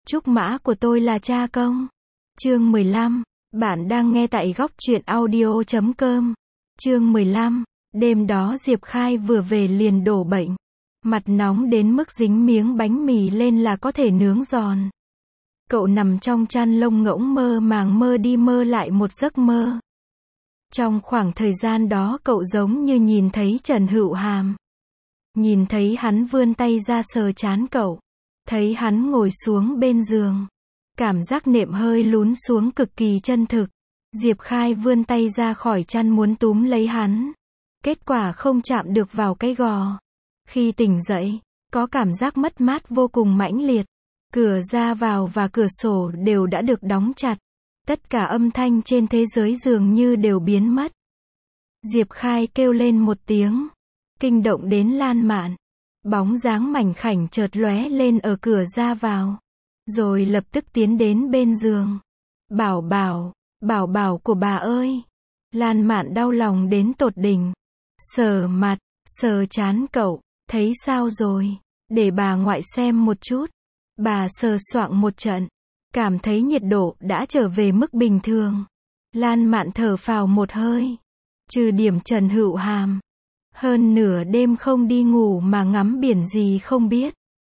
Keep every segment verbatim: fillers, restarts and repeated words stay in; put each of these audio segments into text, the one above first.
Trúc mã của tôi là cha công. Chương mười lăm. Bạn đang nghe tại góc truyện audio chấm com. Chương mười lăm. Đêm đó Diệp Khai vừa về liền đổ bệnh. Mặt nóng đến mức dính miếng bánh mì lên là có thể nướng giòn. Cậu nằm trong chăn lông ngỗng mơ màng mơ đi mơ lại một giấc mơ. Trong khoảng thời gian đó cậu giống như nhìn thấy Trần Hữu Hàm. Nhìn thấy hắn vươn tay ra sờ trán cậu. Thấy hắn ngồi xuống bên giường. Cảm giác nệm hơi lún xuống cực kỳ chân thực. Diệp Khai vươn tay ra khỏi chăn muốn túm lấy hắn. Kết quả không chạm được vào cái gò. Khi tỉnh dậy, có cảm giác mất mát vô cùng mãnh liệt. Cửa ra vào và cửa sổ đều đã được đóng chặt. Tất cả âm thanh trên thế giới dường như đều biến mất. Diệp Khai kêu lên một tiếng. Kinh động đến Lan Mạn. Bóng dáng mảnh khảnh chợt lóe lên ở cửa ra vào. Rồi lập tức tiến đến bên giường. Bảo bảo, bảo bảo của bà ơi. Lan Mạn đau lòng đến tột đỉnh. Sờ mặt, sờ trán cậu. Thấy sao rồi? Để bà ngoại xem một chút. Bà sờ soạng một trận. Cảm thấy nhiệt độ đã trở về mức bình thường. Lan Mạn thở phào một hơi. Trừ điểm Trần Hữu Hàm. Hơn nửa đêm không đi ngủ mà ngắm biển gì không biết.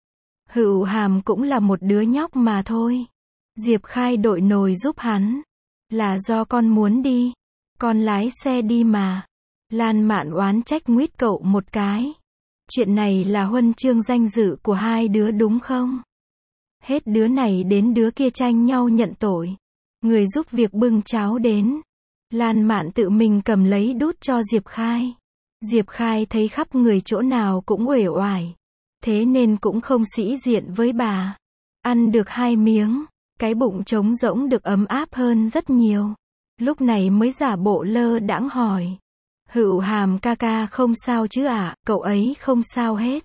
Hữu Hàm cũng là một đứa nhóc mà thôi. Diệp Khai đội nồi giúp hắn. Là do con muốn đi. Con lái xe đi mà. Lan Mạn oán trách nguýt cậu một cái. Chuyện này là huân chương danh dự của hai đứa đúng không? Hết đứa này đến đứa kia tranh nhau nhận tội. Người giúp việc bưng cháo đến. Lan Mạn tự mình cầm lấy đút cho Diệp Khai. Diệp Khai thấy khắp người chỗ nào cũng uể oải. Thế nên cũng không sĩ diện với bà. Ăn được hai miếng. Cái bụng trống rỗng được ấm áp hơn rất nhiều. Lúc này mới giả bộ lơ đãng hỏi. Hữu Hàm ca ca không sao chứ ạ? À? Cậu ấy không sao hết.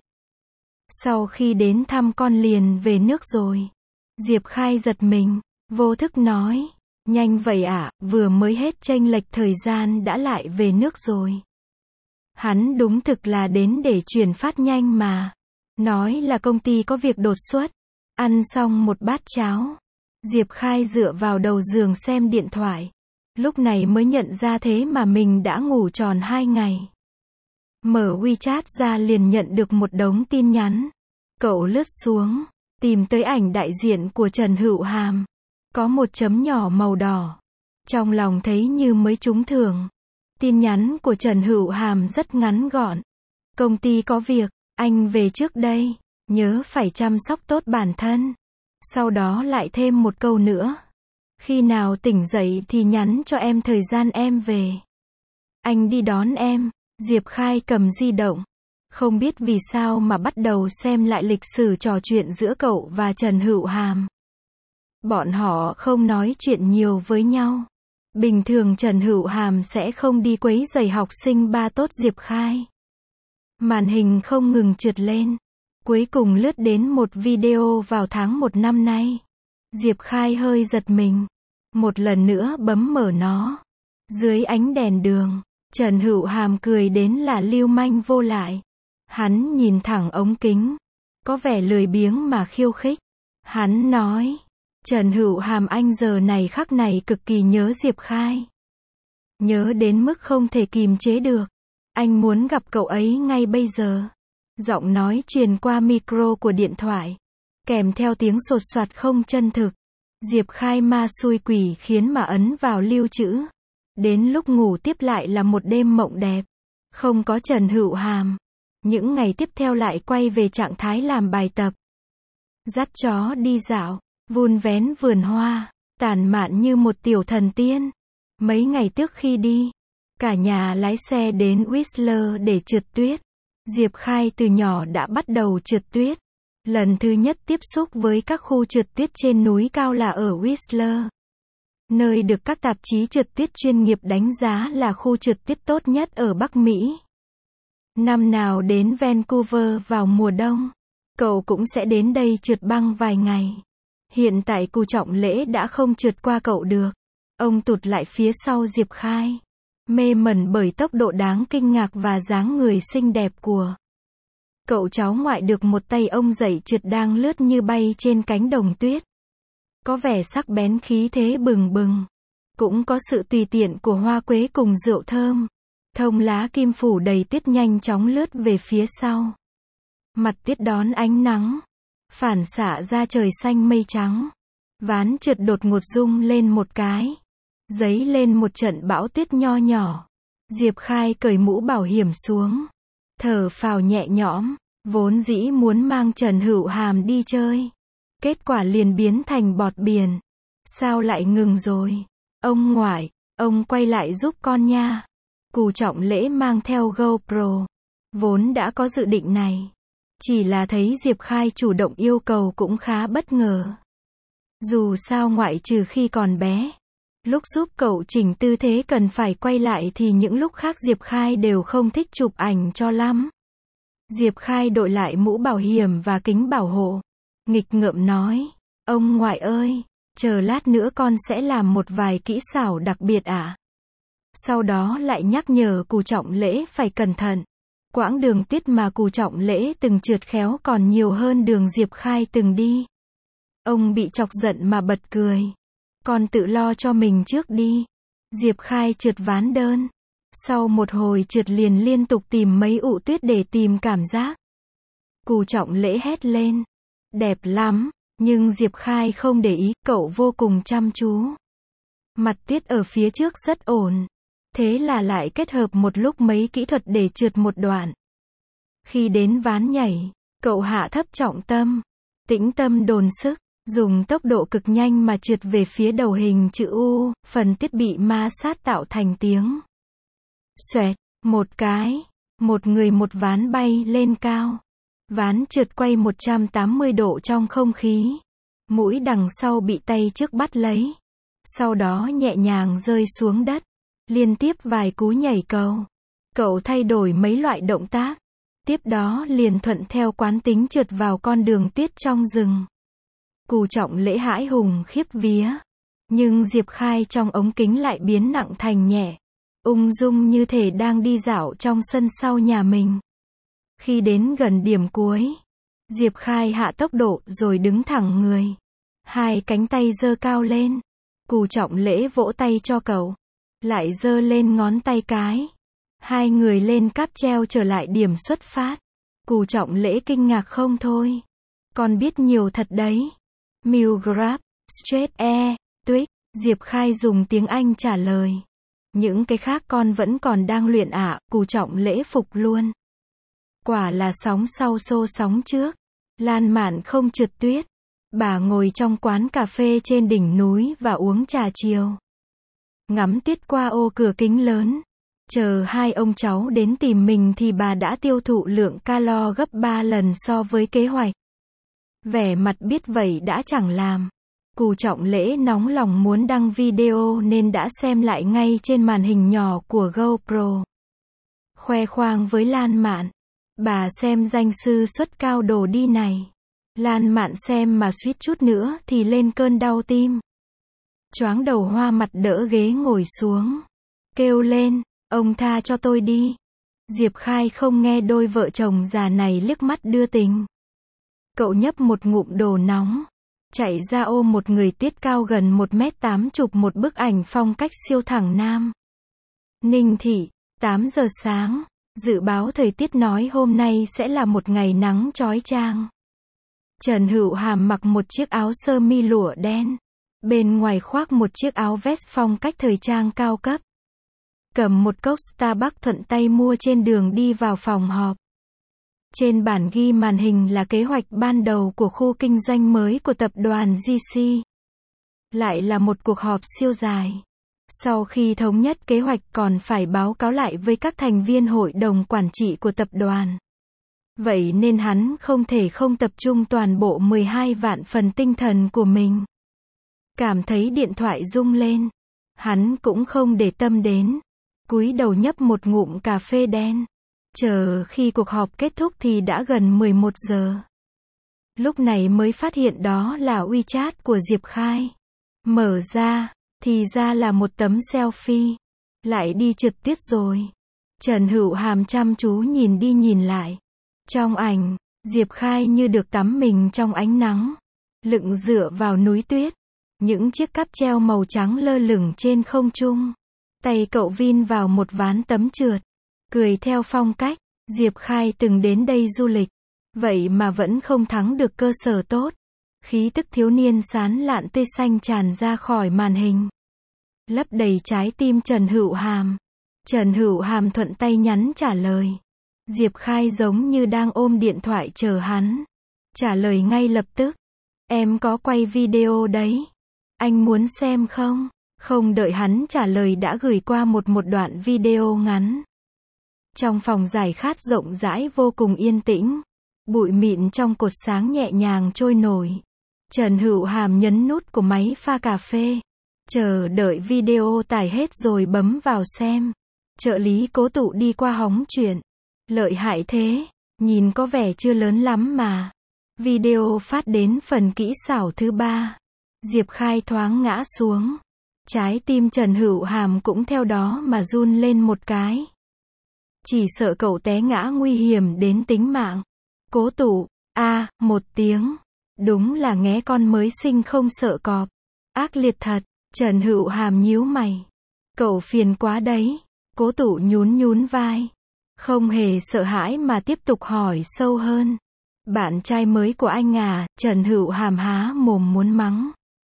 Sau khi đến thăm con liền về nước rồi. Diệp Khai giật mình. Vô thức nói. Nhanh vậy ạ, à? Vừa mới hết chênh lệch thời gian đã lại về nước rồi. Hắn đúng thực là đến để chuyển phát nhanh mà. Nói là công ty có việc đột xuất. Ăn xong một bát cháo. Diệp Khai dựa vào đầu giường xem điện thoại. Lúc này mới nhận ra thế mà mình đã ngủ tròn hai ngày. Mở WeChat ra liền nhận được một đống tin nhắn. Cậu lướt xuống. Tìm tới ảnh đại diện của Trần Hữu Hàm. Có một chấm nhỏ màu đỏ. Trong lòng thấy như mới trúng thưởng. Tin nhắn của Trần Hữu Hàm rất ngắn gọn. Công ty có việc, anh về trước đây. Nhớ phải chăm sóc tốt bản thân. Sau đó lại thêm một câu nữa. Khi nào tỉnh dậy thì nhắn cho em thời gian em về. Anh đi đón em. Diệp Khai cầm di động. Không biết vì sao mà bắt đầu xem lại lịch sử trò chuyện giữa cậu và Trần Hữu Hàm. Bọn họ không nói chuyện nhiều với nhau. Bình thường Trần Hữu Hàm sẽ không đi quấy rầy học sinh ba tốt Diệp Khai. Màn hình không ngừng trượt lên. Cuối cùng lướt đến một video vào tháng một năm nay. Diệp Khai hơi giật mình. Một lần nữa bấm mở nó. Dưới ánh đèn đường, Trần Hữu Hàm cười đến là lưu manh vô lại. Hắn nhìn thẳng ống kính. Có vẻ lười biếng mà khiêu khích. Hắn nói. Trần Hữu Hàm anh giờ này khắc này cực kỳ nhớ Diệp Khai. Nhớ đến mức không thể kìm chế được. Anh muốn gặp cậu ấy ngay bây giờ. Giọng nói truyền qua micro của điện thoại. Kèm theo tiếng sột soạt không chân thực. Diệp Khai ma xui quỷ khiến mà ấn vào lưu trữ. Đến lúc ngủ tiếp lại là một đêm mộng đẹp. Không có Trần Hữu Hàm. Những ngày tiếp theo lại quay về trạng thái làm bài tập. Dắt chó đi dạo. Vun vén vườn hoa. Tản mạn như một tiểu thần tiên. Mấy ngày trước khi đi. Cả nhà lái xe đến Whistler để trượt tuyết. Diệp Khai từ nhỏ đã bắt đầu trượt tuyết. Lần thứ nhất tiếp xúc với các khu trượt tuyết trên núi cao là ở Whistler. Nơi được các tạp chí trượt tuyết chuyên nghiệp đánh giá là khu trượt tuyết tốt nhất ở Bắc Mỹ. Năm nào đến Vancouver vào mùa đông, cậu cũng sẽ đến đây trượt băng vài ngày. Hiện tại Cù Trọng Lễ đã không trượt qua cậu được. Ông tụt lại phía sau Diệp Khai. Mê mẩn bởi tốc độ đáng kinh ngạc và dáng người xinh đẹp của cậu cháu ngoại được một tay ông dạy trượt đang lướt như bay trên cánh đồng tuyết. Có vẻ sắc bén khí thế bừng bừng. Cũng có sự tùy tiện của hoa quế cùng rượu thơm. Thông lá kim phủ đầy tuyết nhanh chóng lướt về phía sau. Mặt tuyết đón ánh nắng. Phản xạ ra trời xanh mây trắng. Ván trượt đột ngột rung lên một cái. Dấy lên một trận bão tuyết nho nhỏ. Diệp Khai cởi mũ bảo hiểm xuống. Thở phào nhẹ nhõm. Vốn dĩ muốn mang Trần Hữu Hàm đi chơi. Kết quả liền biến thành bọt biển. Sao lại ngừng rồi? Ông ngoại, ông quay lại giúp con nha. Cù Trọng Lễ mang theo GoPro. Vốn đã có dự định này. Chỉ là thấy Diệp Khai chủ động yêu cầu cũng khá bất ngờ. Dù sao ngoại trừ khi còn bé. Lúc giúp cậu chỉnh tư thế cần phải quay lại thì những lúc khác Diệp Khai đều không thích chụp ảnh cho lắm. Diệp Khai đội lại mũ bảo hiểm và kính bảo hộ. Nghịch ngợm nói. Ông ngoại ơi, chờ lát nữa con sẽ làm một vài kỹ xảo đặc biệt ạ. À? Sau đó lại nhắc nhở Cù Trọng Lễ phải cẩn thận. Quãng đường tuyết mà Cù Trọng Lễ từng trượt khéo còn nhiều hơn đường Diệp Khai từng đi. Ông bị chọc giận mà bật cười. Con tự lo cho mình trước đi. Diệp Khai trượt ván đơn. Sau một hồi trượt liền liên tục tìm mấy ụ tuyết để tìm cảm giác. Cù Trọng Lễ hét lên. Đẹp lắm. Nhưng Diệp Khai không để ý, cậu vô cùng chăm chú. Mặt tuyết ở phía trước rất ổn. Thế là lại kết hợp một lúc mấy kỹ thuật để trượt một đoạn. Khi đến ván nhảy, cậu hạ thấp trọng tâm. Tĩnh tâm đồn sức. Dùng tốc độ cực nhanh mà trượt về phía đầu hình chữ U, phần tuyết bị ma sát tạo thành tiếng. Xoẹt, một cái, một người một ván bay lên cao. Ván trượt quay một trăm tám mươi độ trong không khí. Mũi đằng sau bị tay trước bắt lấy. Sau đó nhẹ nhàng rơi xuống đất. Liên tiếp vài cú nhảy cầu. Cậu thay đổi mấy loại động tác. Tiếp đó liền thuận theo quán tính trượt vào con đường tuyết trong rừng. Cù Trọng Lễ hãi hùng khiếp vía. Nhưng Diệp Khai trong ống kính lại biến nặng thành nhẹ. Ung dung như thể đang đi dạo trong sân sau nhà mình. Khi đến gần điểm cuối, Diệp Khai hạ tốc độ rồi đứng thẳng người. Hai cánh tay giơ cao lên. Cù Trọng Lễ vỗ tay cho cậu. Lại giơ lên ngón tay cái. Hai người lên cáp treo trở lại điểm xuất phát. Cù Trọng Lễ kinh ngạc không thôi. Con biết nhiều thật đấy. Milgrave, Straight Air, Twig, Diệp Khai dùng tiếng Anh trả lời. Những cái khác con vẫn còn đang luyện ạ, à, Cù Trọng Lễ phục luôn. Quả là sóng sau xô sóng trước. Lan Mạn không trượt tuyết. Bà ngồi trong quán cà phê trên đỉnh núi và uống trà chiều. Ngắm tuyết qua ô cửa kính lớn. Chờ hai ông cháu đến tìm mình thì bà đã tiêu thụ lượng calo gấp ba lần so với kế hoạch. Vẻ mặt biết vậy đã chẳng làm. Cù Trọng Lễ nóng lòng muốn đăng video nên đã xem lại ngay trên màn hình nhỏ của GoPro. Khoe khoang với Lan Mạn. Bà xem danh sư xuất cao đồ đi này. Lan Mạn xem mà suýt chút nữa thì lên cơn đau tim. Choáng đầu hoa mặt đỡ ghế ngồi xuống. Kêu lên, ông tha cho tôi đi. Diệp Khai không nghe đôi vợ chồng già này liếc mắt đưa tình. Cậu nhấp một ngụm đồ nóng. Chạy ra ôm một người tuyết cao gần một mét tám chụp một bức ảnh phong cách siêu thẳng nam. Ninh Thị, tám giờ sáng. Dự báo thời tiết nói hôm nay sẽ là một ngày nắng chói chang. Trần Hữu Hàm mặc một chiếc áo sơ mi lụa đen. Bên ngoài khoác một chiếc áo vest phong cách thời trang cao cấp. Cầm một cốc Starbucks thuận tay mua trên đường đi vào phòng họp. Trên bản ghi màn hình là kế hoạch ban đầu của khu kinh doanh mới của tập đoàn giê xê. Lại là một cuộc họp siêu dài. Sau khi thống nhất kế hoạch còn phải báo cáo lại với các thành viên hội đồng quản trị của tập đoàn. Vậy nên hắn không thể không tập trung toàn bộ mười hai vạn phần tinh thần của mình. Cảm thấy điện thoại rung lên. Hắn cũng không để tâm đến. Cúi đầu nhấp một ngụm cà phê đen. Chờ khi cuộc họp kết thúc thì đã gần mười một giờ. Lúc này mới phát hiện đó là WeChat của Diệp Khai. Mở ra, thì ra là một tấm selfie. Lại đi trượt tuyết rồi. Trần Hữu Hàm chăm chú nhìn đi nhìn lại. Trong ảnh, Diệp Khai như được tắm mình trong ánh nắng. Lững dựa vào núi tuyết. Những chiếc cáp treo màu trắng lơ lửng trên không trung. Tay cậu vin vào một ván tấm trượt. Cười theo phong cách. Diệp Khai từng đến đây du lịch. Vậy mà vẫn không thắng được cơ sở tốt. Khí tức thiếu niên sán lạn tươi xanh tràn ra khỏi màn hình. Lấp đầy trái tim Trần Hữu Hàm. Trần Hữu Hàm thuận tay nhắn trả lời. Diệp Khai giống như đang ôm điện thoại chờ hắn. Trả lời ngay lập tức. Em có quay video đấy. Anh muốn xem không? Không đợi hắn trả lời đã gửi qua một một đoạn video ngắn. Trong phòng giải khát rộng rãi vô cùng yên tĩnh. Bụi mịn trong cột sáng nhẹ nhàng trôi nổi. Trần Hữu Hàm nhấn nút của máy pha cà phê. Chờ đợi video tải hết rồi bấm vào xem. Trợ lý Cố Tụ đi qua hóng chuyện. Lợi hại thế, nhìn có vẻ chưa lớn lắm mà. Video phát đến phần kỹ xảo thứ ba. Diệp Khai thoáng ngã xuống. Trái tim Trần Hữu Hàm cũng theo đó mà run lên một cái. Chỉ sợ cậu té ngã nguy hiểm đến tính mạng. Cố Tụ, a à, một tiếng. Đúng là nghé con mới sinh không sợ cọp. Ác liệt thật. Trần Hữu Hàm nhíu mày. Cậu phiền quá đấy. Cố Tụ nhún nhún vai. Không hề sợ hãi mà tiếp tục hỏi sâu hơn. Bạn trai mới của anh à? Trần Hữu Hàm há mồm muốn mắng.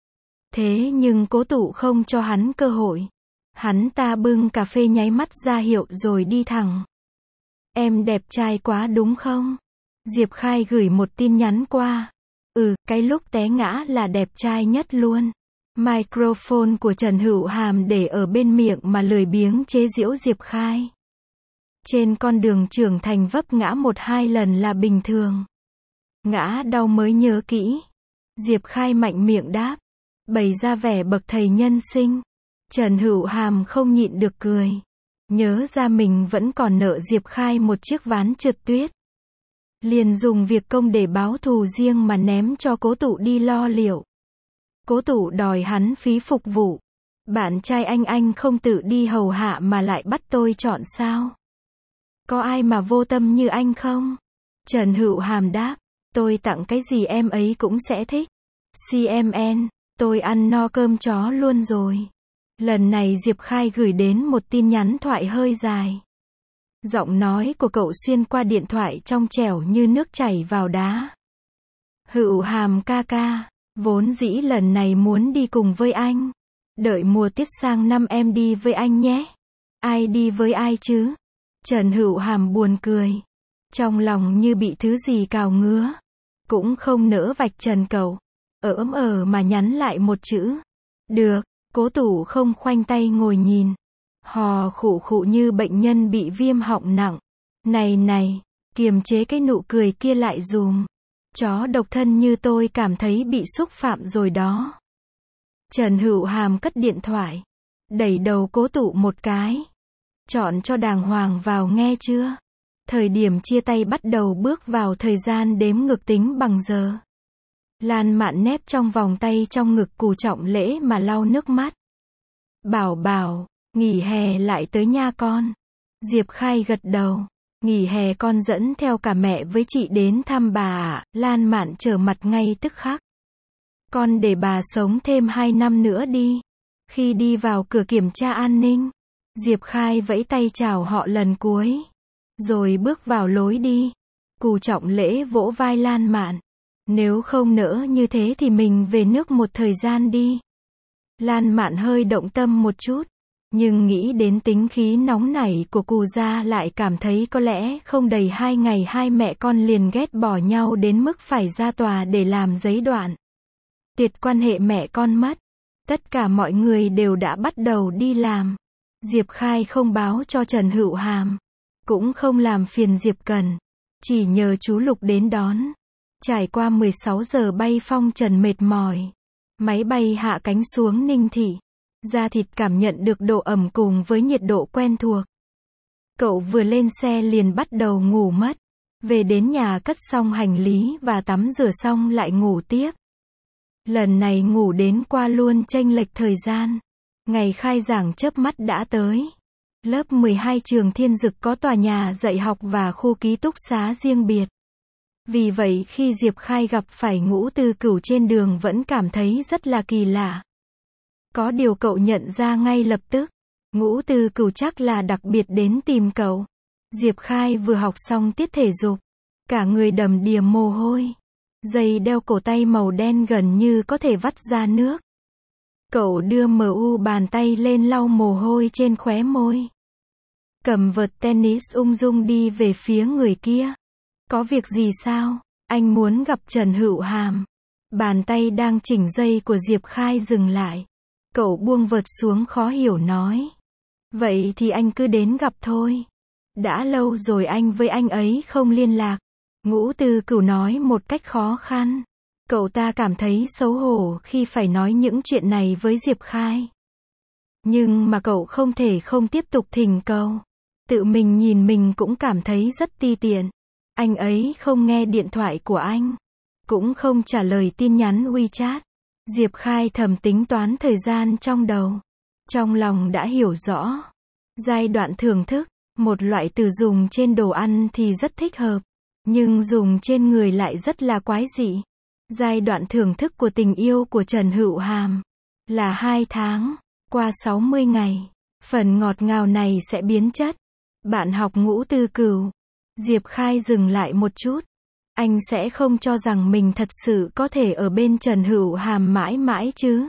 Thế nhưng Cố Tụ không cho hắn cơ hội. Hắn ta bưng cà phê nháy mắt ra hiệu rồi đi thẳng. Em đẹp trai quá đúng không? Diệp Khai gửi một tin nhắn qua. Ừ, cái lúc té ngã là đẹp trai nhất luôn. Microphone của Trần Hữu Hàm để ở bên miệng mà lười biếng chế giễu Diệp Khai. Trên con đường trưởng thành vấp ngã một hai lần là bình thường. Ngã đau mới nhớ kỹ. Diệp Khai mạnh miệng đáp. Bày ra vẻ bậc thầy nhân sinh. Trần Hữu Hàm không nhịn được cười. Nhớ ra mình vẫn còn nợ Diệp Khai một chiếc ván trượt tuyết. Liền dùng việc công để báo thù riêng mà ném cho Cố Tụ đi lo liệu. Cố Tụ đòi hắn phí phục vụ. Bạn trai anh anh không tự đi hầu hạ mà lại bắt tôi chọn sao? Có ai mà vô tâm như anh không? Trần Hữu Hàm đáp. Tôi tặng cái gì em ấy cũng sẽ thích. xê em en, tôi ăn no cơm chó luôn rồi. Lần này Diệp Khai gửi đến một tin nhắn thoại hơi dài. Giọng nói của cậu xuyên qua điện thoại trong trẻo như nước chảy vào đá. Hữu Hàm ca ca, vốn dĩ lần này muốn đi cùng với anh. Đợi mùa tiết sang năm em đi với anh nhé. Ai đi với ai chứ? Trần Hữu Hàm buồn cười. Trong lòng như bị thứ gì cào ngứa. Cũng không nỡ vạch trần cậu. Ở ấm ờ mà nhắn lại một chữ. Được. Cố Tụ không khoanh tay ngồi nhìn. Hò khụ khụ như bệnh nhân bị viêm họng nặng. Này này, kiềm chế cái nụ cười kia lại dùm. Chó độc thân như tôi cảm thấy bị xúc phạm rồi đó. Trần Hữu Hàm cất điện thoại. Đẩy đầu Cố Tụ một cái. Chọn cho đàng hoàng vào nghe chưa? Thời điểm chia tay bắt đầu bước vào thời gian đếm ngược tính bằng giờ. Lan Mạn nép trong vòng tay trong ngực Cù Trọng Lễ mà lau nước mắt. Bảo bảo, nghỉ hè lại tới nha con. Diệp Khai gật đầu. Nghỉ hè con dẫn theo cả mẹ với chị đến thăm bà ạ. Lan Mạn trở mặt ngay tức khắc. Con để bà sống thêm hai năm nữa đi. Khi đi vào cửa kiểm tra an ninh, Diệp Khai vẫy tay chào họ lần cuối. Rồi bước vào lối đi. Cù Trọng Lễ vỗ vai Lan Mạn. Nếu không nỡ như thế thì mình về nước một thời gian đi. Lan Mạn hơi động tâm một chút. Nhưng nghĩ đến tính khí nóng nảy của Cù gia lại cảm thấy có lẽ không đầy hai ngày hai mẹ con liền ghét bỏ nhau đến mức phải ra tòa để làm giấy đoạn. Tiệt quan hệ mẹ con mất. Tất cả mọi người đều đã bắt đầu đi làm. Diệp Khai không báo cho Trần Hữu Hàm. Cũng không làm phiền Diệp Cần. Chỉ nhờ chú Lục đến đón. Trải qua mười sáu giờ bay phong trần mệt mỏi. Máy bay hạ cánh xuống Ninh Thị. Da thịt cảm nhận được độ ẩm cùng với nhiệt độ quen thuộc. Cậu vừa lên xe liền bắt đầu ngủ mất. Về đến nhà cất xong hành lý và tắm rửa xong lại ngủ tiếp. Lần này ngủ đến qua luôn chênh lệch thời gian. Ngày khai giảng chớp mắt đã tới. Lớp mười hai trường Thiên Dực có tòa nhà dạy học và khu ký túc xá riêng biệt. Vì vậy khi Diệp Khai gặp phải Ngũ Tư Cửu trên đường vẫn cảm thấy rất là kỳ lạ. Có điều cậu nhận ra ngay lập tức, Ngũ Tư Cửu chắc là đặc biệt đến tìm cậu. Diệp Khai vừa học xong tiết thể dục, cả người đầm đìa mồ hôi. Dây đeo cổ tay màu đen gần như có thể vắt ra nước. Cậu đưa mờ u bàn tay lên lau mồ hôi trên khóe môi. Cầm vợt tennis ung dung đi về phía người kia. Có việc gì sao? Anh muốn gặp Trần Hữu Hàm. Bàn tay đang chỉnh dây của Diệp Khai dừng lại. Cậu buông vợt xuống khó hiểu nói. Vậy thì anh cứ đến gặp thôi. Đã lâu rồi anh với anh ấy không liên lạc. Ngũ Tư Cửu nói một cách khó khăn. Cậu ta cảm thấy xấu hổ khi phải nói những chuyện này với Diệp Khai. Nhưng mà cậu không thể không tiếp tục thỉnh cầu. Tự mình nhìn mình cũng cảm thấy rất ti tiện. Anh ấy không nghe điện thoại của anh. Cũng không trả lời tin nhắn WeChat. Diệp Khai thầm tính toán thời gian trong đầu. Trong lòng đã hiểu rõ. Giai đoạn thưởng thức, một loại từ dùng trên đồ ăn thì rất thích hợp. Nhưng dùng trên người lại rất là quái dị. Giai đoạn thưởng thức của tình yêu của Trần Hữu Hàm là hai tháng, qua sáu mươi ngày. Phần ngọt ngào này sẽ biến chất. Bạn học Ngũ Tư Cửu. Diệp Khai dừng lại một chút. Anh sẽ không cho rằng mình thật sự có thể ở bên Trần Hữu Hàm mãi mãi chứ.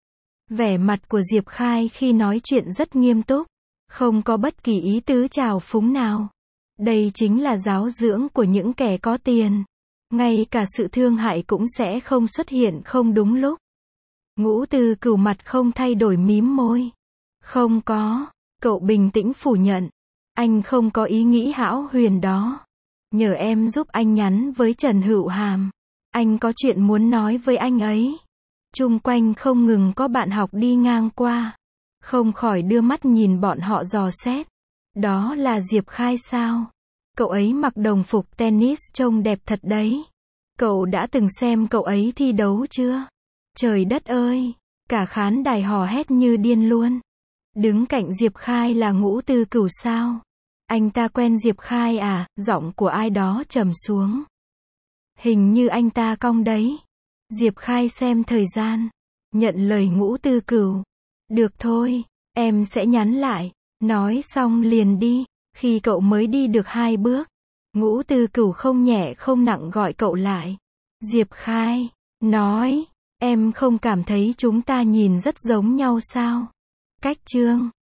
Vẻ mặt của Diệp Khai khi nói chuyện rất nghiêm túc. Không có bất kỳ ý tứ trào phúng nào. Đây chính là giáo dưỡng của những kẻ có tiền. Ngay cả sự thương hại cũng sẽ không xuất hiện không đúng lúc. Ngũ Tư Cửu mặt không thay đổi mím môi. Không có. Cậu bình tĩnh phủ nhận. Anh không có ý nghĩ hão huyền đó. Nhờ em giúp anh nhắn với Trần Hữu Hàm. Anh có chuyện muốn nói với anh ấy. Chung quanh không ngừng có bạn học đi ngang qua. Không khỏi đưa mắt nhìn bọn họ dò xét. Đó là Diệp Khai sao? Cậu ấy mặc đồng phục tennis trông đẹp thật đấy. Cậu đã từng xem cậu ấy thi đấu chưa? Trời đất ơi! Cả khán đài hò hét như điên luôn. Đứng cạnh Diệp Khai là Ngũ Tư Cửu sao? Anh ta quen Diệp Khai à? Giọng của ai đó trầm xuống. Hình như anh ta cong đấy. Diệp Khai xem thời gian. Nhận lời Ngũ Tư Cửu. Được thôi, em sẽ nhắn lại. Nói xong liền đi. Khi cậu mới đi được hai bước, Ngũ Tư Cửu không nhẹ không nặng gọi cậu lại. Diệp Khai, nói, em không cảm thấy chúng ta nhìn rất giống nhau sao? Cách chương